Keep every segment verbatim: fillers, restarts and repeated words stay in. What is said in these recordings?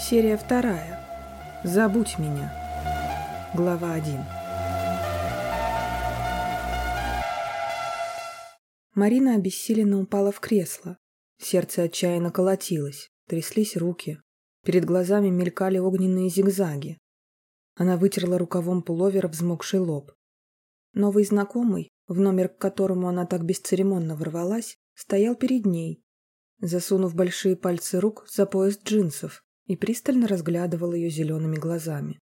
Серия вторая. Забудь меня. Глава один. Марина обессиленно упала в кресло. Сердце отчаянно колотилось, тряслись руки. Перед глазами мелькали огненные зигзаги. Она вытерла рукавом пуловера взмокший лоб. Новый знакомый, в номер к которому она так бесцеремонно ворвалась, стоял перед ней, засунув большие пальцы рук за пояс джинсов, и пристально разглядывал ее зелеными глазами.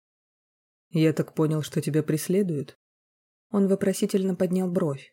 «Я так понял, что тебя преследуют?» Он вопросительно поднял бровь.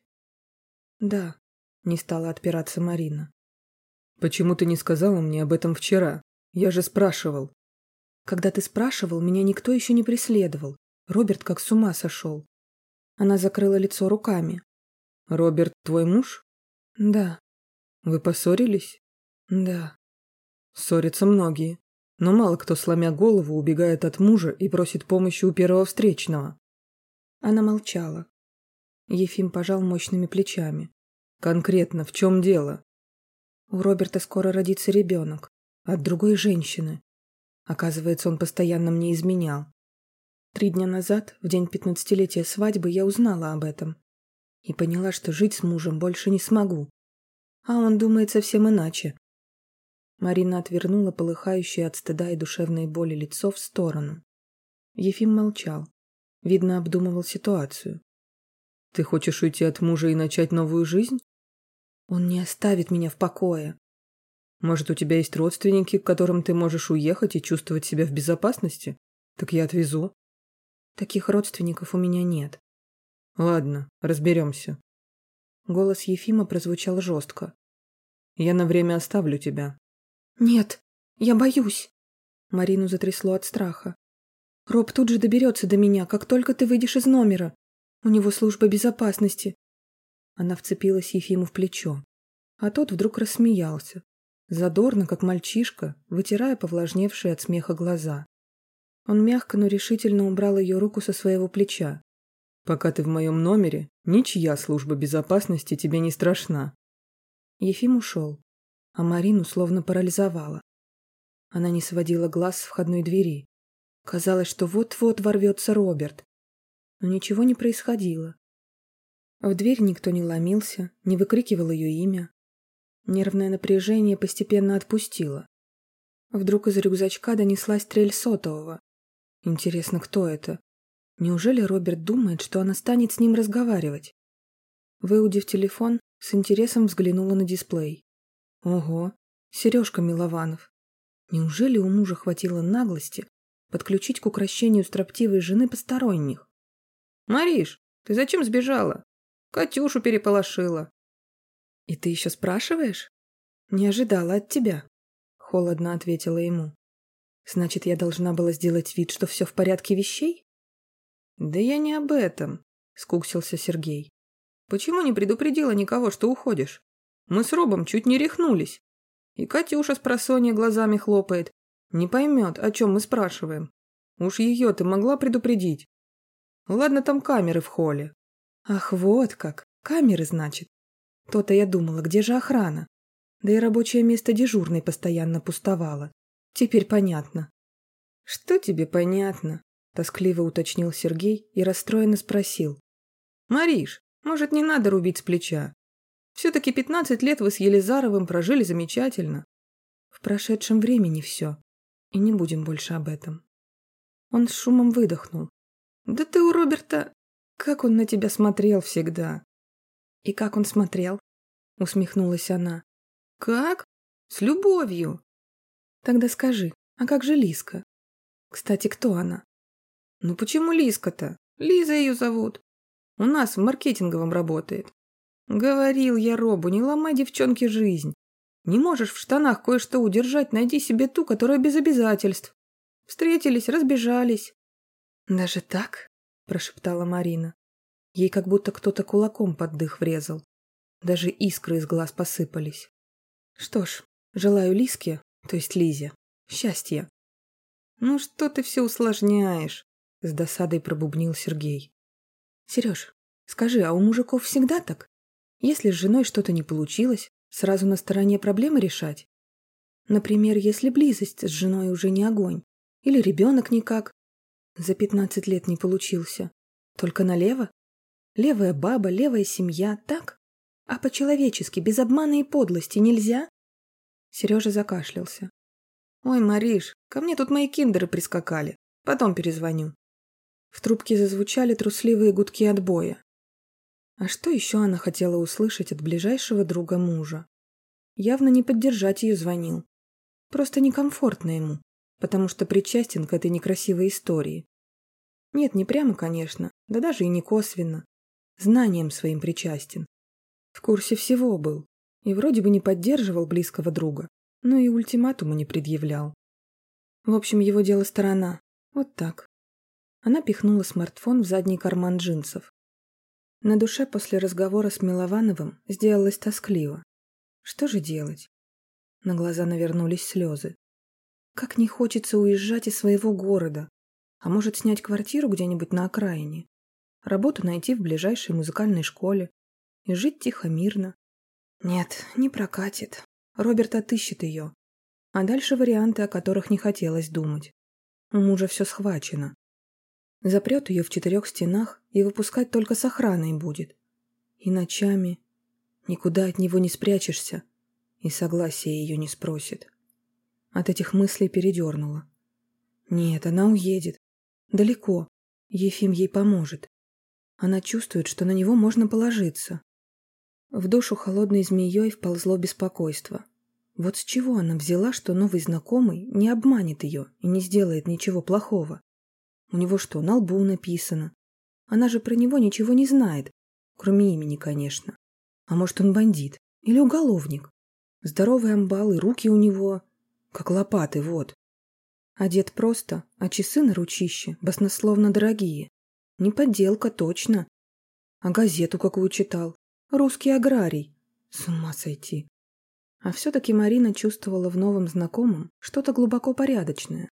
«Да», — не стала отпираться Марина. «Почему ты не сказала мне об этом вчера? Я же спрашивал». «Когда ты спрашивал, меня никто еще не преследовал. Роберт как с ума сошел». Она закрыла лицо руками. «Роберт твой муж?» «Да». «Вы поссорились?» «Да». «Ссорятся многие. Но мало кто, сломя голову, убегает от мужа и просит помощи у первого встречного». Она молчала. Ефим пожал мощными плечами. «Конкретно, в чем дело?» У Роберта скоро родится ребенок. От другой женщины. Оказывается, он постоянно мне изменял. Три дня назад, в день пятнадцатилетия свадьбы, я узнала об этом. И поняла, что жить с мужем больше не смогу. А он думает совсем иначе. Марина отвернула полыхающее от стыда и душевной боли лицо в сторону. Ефим молчал. Видно, обдумывал ситуацию. «Ты хочешь уйти от мужа и начать новую жизнь?» «Он не оставит меня в покое». «Может, у тебя есть родственники, к которым ты можешь уехать и чувствовать себя в безопасности? Так я отвезу». «Таких родственников у меня нет». «Ладно, разберемся». Голос Ефима прозвучал жестко. «Я на время оставлю тебя». «Нет, я боюсь». Марину затрясло от страха. «Роб тут же доберется до меня, как только ты выйдешь из номера. У него служба безопасности». Она вцепилась Ефиму в плечо, а тот вдруг рассмеялся, задорно, как мальчишка, вытирая повлажневшие от смеха глаза. Он мягко, но решительно убрал ее руку со своего плеча. «Пока ты в моем номере, ничья служба безопасности тебе не страшна». Ефим ушел, а Марину словно парализовала. Она не сводила глаз с входной двери. Казалось, что вот-вот ворвется Роберт. Но ничего не происходило. В дверь никто не ломился, не выкрикивал ее имя. Нервное напряжение постепенно отпустило. Вдруг из рюкзачка донеслась трель сотового. Интересно, кто это? Неужели Роберт думает, что она станет с ним разговаривать? Выудив телефон, с интересом взглянула на дисплей. Ого, Сережка Милованов. Неужели у мужа хватило наглости подключить к укрощению строптивой жены посторонних? «Мариш, ты зачем сбежала? Катюшу переполошила». «И ты еще спрашиваешь?» «Не ожидала от тебя», — холодно ответила ему. «Значит, я должна была сделать вид, что все в порядке вещей?» «Да я не об этом», — скуксился Сергей. «Почему не предупредила никого, что уходишь? Мы с Робом чуть не рехнулись. И Катюша с просонья глазами хлопает. Не поймет, о чем мы спрашиваем. Уж ее ты могла предупредить. Ладно, там камеры в холле». «Ах, вот как! Камеры, значит. То-то я думала, где же охрана? Да и рабочее место дежурной постоянно пустовало. Теперь понятно». «Что тебе понятно?» — тоскливо уточнил Сергей и расстроенно спросил. «Мариш, может, не надо рубить с плеча? Все-таки пятнадцать лет вы с Елизаровым прожили замечательно». «В прошедшем времени все. И не будем больше об этом». Он с шумом выдохнул. «Да ты у Роберта... Как он на тебя смотрел всегда!» «И как он смотрел?» — усмехнулась она. «Как? С любовью!» «Тогда скажи, а как же Лизка? Кстати, кто она?» «Ну почему Лизка-то? Лиза ее зовут. У нас в маркетинговом работает. Говорил я Робу, не ломай девчонке жизнь. Не можешь в штанах кое-что удержать, найди себе ту, которая без обязательств. Встретились, разбежались». «Даже так?» – прошептала Марина. Ей как будто кто-то кулаком под дых врезал. Даже искры из глаз посыпались. «Что ж, желаю Лизке, то есть Лизе, счастья». «Ну что ты все усложняешь?» – с досадой пробубнил Сергей. «Сереж, скажи, а у мужиков всегда так? Если с женой что-то не получилось, сразу на стороне проблемы решать?» Например, если близость с женой уже не огонь, или ребенок никак. За пятнадцать лет не получился. Только налево? Левая баба, левая семья, так? А по-человечески, без обмана и подлости нельзя? Сережа закашлялся. «Ой, Мариш, ко мне тут мои киндеры прискакали. Потом перезвоню». В трубке зазвучали трусливые гудки отбоя. А что еще она хотела услышать от ближайшего друга мужа? Явно не поддержать ее звонил. Просто некомфортно ему, потому что причастен к этой некрасивой истории. Нет, не прямо, конечно, да даже и не косвенно. Знанием своим причастен. В курсе всего был. И вроде бы не поддерживал близкого друга, но и ультиматума не предъявлял. В общем, его дело сторона. Вот так. Она пихнула смартфон в задний карман джинсов. На душе после разговора с Миловановым сделалось тоскливо. Что же делать? На глаза навернулись слезы. Как не хочется уезжать из своего города. А может, снять квартиру где-нибудь на окраине. Работу найти в ближайшей музыкальной школе. И жить тихо-мирно. Нет, не прокатит. Роберт отыщет ее. А дальше варианты, о которых не хотелось думать. У мужа все схвачено. Запрет ее в четырех стенах и выпускать только с охраной будет. И ночами. Никуда от него не спрячешься. И согласия ее не спросит. От этих мыслей передернула. Нет, она уедет. Далеко. Ефим ей поможет. Она чувствует, что на него можно положиться. В душу холодной змеей вползло беспокойство. Вот с чего она взяла, что новый знакомый не обманет ее и не сделает ничего плохого? У него что, на лбу написано? Она же про него ничего не знает, кроме имени, конечно. А может, он бандит или уголовник? Здоровый амбал и руки у него, как лопаты, вот. Одет просто, а часы на ручище баснословно дорогие. Не подделка, точно. А газету какую читал? Русский аграрий. С ума сойти. А все-таки Марина чувствовала в новом знакомом что-то глубоко порядочное.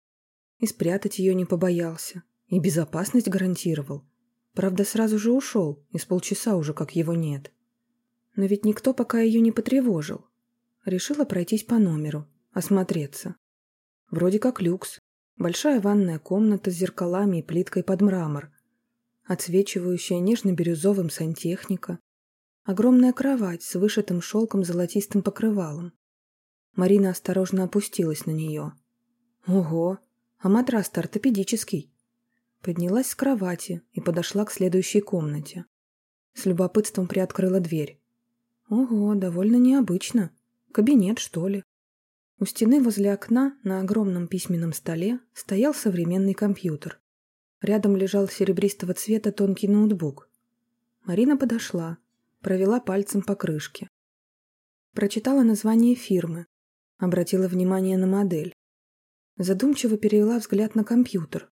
И спрятать ее не побоялся. И безопасность гарантировал. Правда, сразу же ушел, и с полчаса уже как его нет. Но ведь никто пока ее не потревожил. Решила пройтись по номеру, осмотреться. Вроде как люкс. Большая ванная комната с зеркалами и плиткой под мрамор. Отсвечивающая нежно-бирюзовым сантехника. Огромная кровать с вышитым шелком золотистым покрывалом. Марина осторожно опустилась на нее. Ого, а матрас-то ортопедический. Поднялась с кровати и подошла к следующей комнате. С любопытством приоткрыла дверь. Ого, довольно необычно. Кабинет, что ли? У стены возле окна на огромном письменном столе стоял современный компьютер. Рядом лежал серебристого цвета тонкий ноутбук. Марина подошла, провела пальцем по крышке. Прочитала название фирмы, обратила внимание на модель. Задумчиво перевела взгляд на компьютер.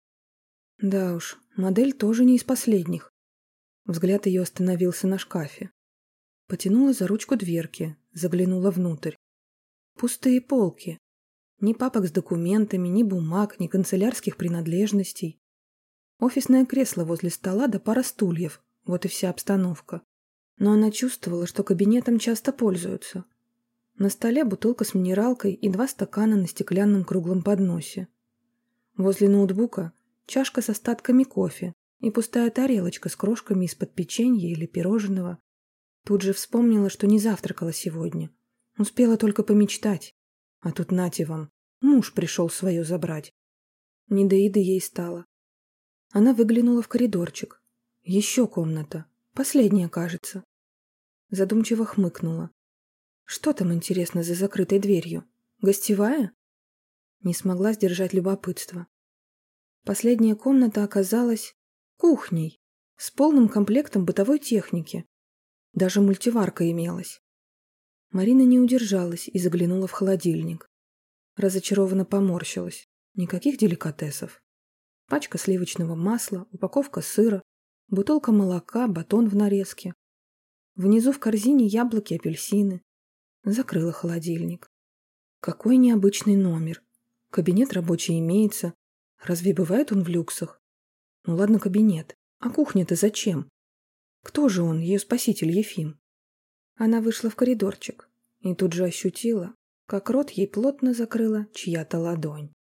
Да уж, модель тоже не из последних. Взгляд ее остановился на шкафе. Потянула за ручку дверки, заглянула внутрь. Пустые полки. Ни папок с документами, ни бумаг, ни канцелярских принадлежностей. Офисное кресло возле стола да пара стульев. Вот и вся обстановка. Но она чувствовала, что кабинетом часто пользуются. На столе бутылка с минералкой и два стакана на стеклянном круглом подносе. Возле ноутбука чашка с остатками кофе и пустая тарелочка с крошками из-под печенья или пирожного. Тут же вспомнила, что не завтракала сегодня. Успела только помечтать. А тут нате вам, муж пришел свое забрать. Не до еды ей стало. Она выглянула в коридорчик. Еще комната. Последняя, кажется. Задумчиво хмыкнула. Что там, интересно, за закрытой дверью? Гостевая? Не смогла сдержать любопытство. Последняя комната оказалась кухней, с полным комплектом бытовой техники. Даже мультиварка имелась. Марина не удержалась и заглянула в холодильник. Разочарованно поморщилась. Никаких деликатесов. Пачка сливочного масла, упаковка сыра, бутылка молока, батон в нарезке. Внизу в корзине яблоки, апельсины. Закрыла холодильник. Какой необычный номер. Кабинет рабочий имеется. Разве бывает он в люксах? Ну ладно, кабинет. А кухня-то зачем? Кто же он, ее спаситель Ефим? Она вышла в коридорчик и тут же ощутила, как рот ей плотно закрыла чья-то ладонь.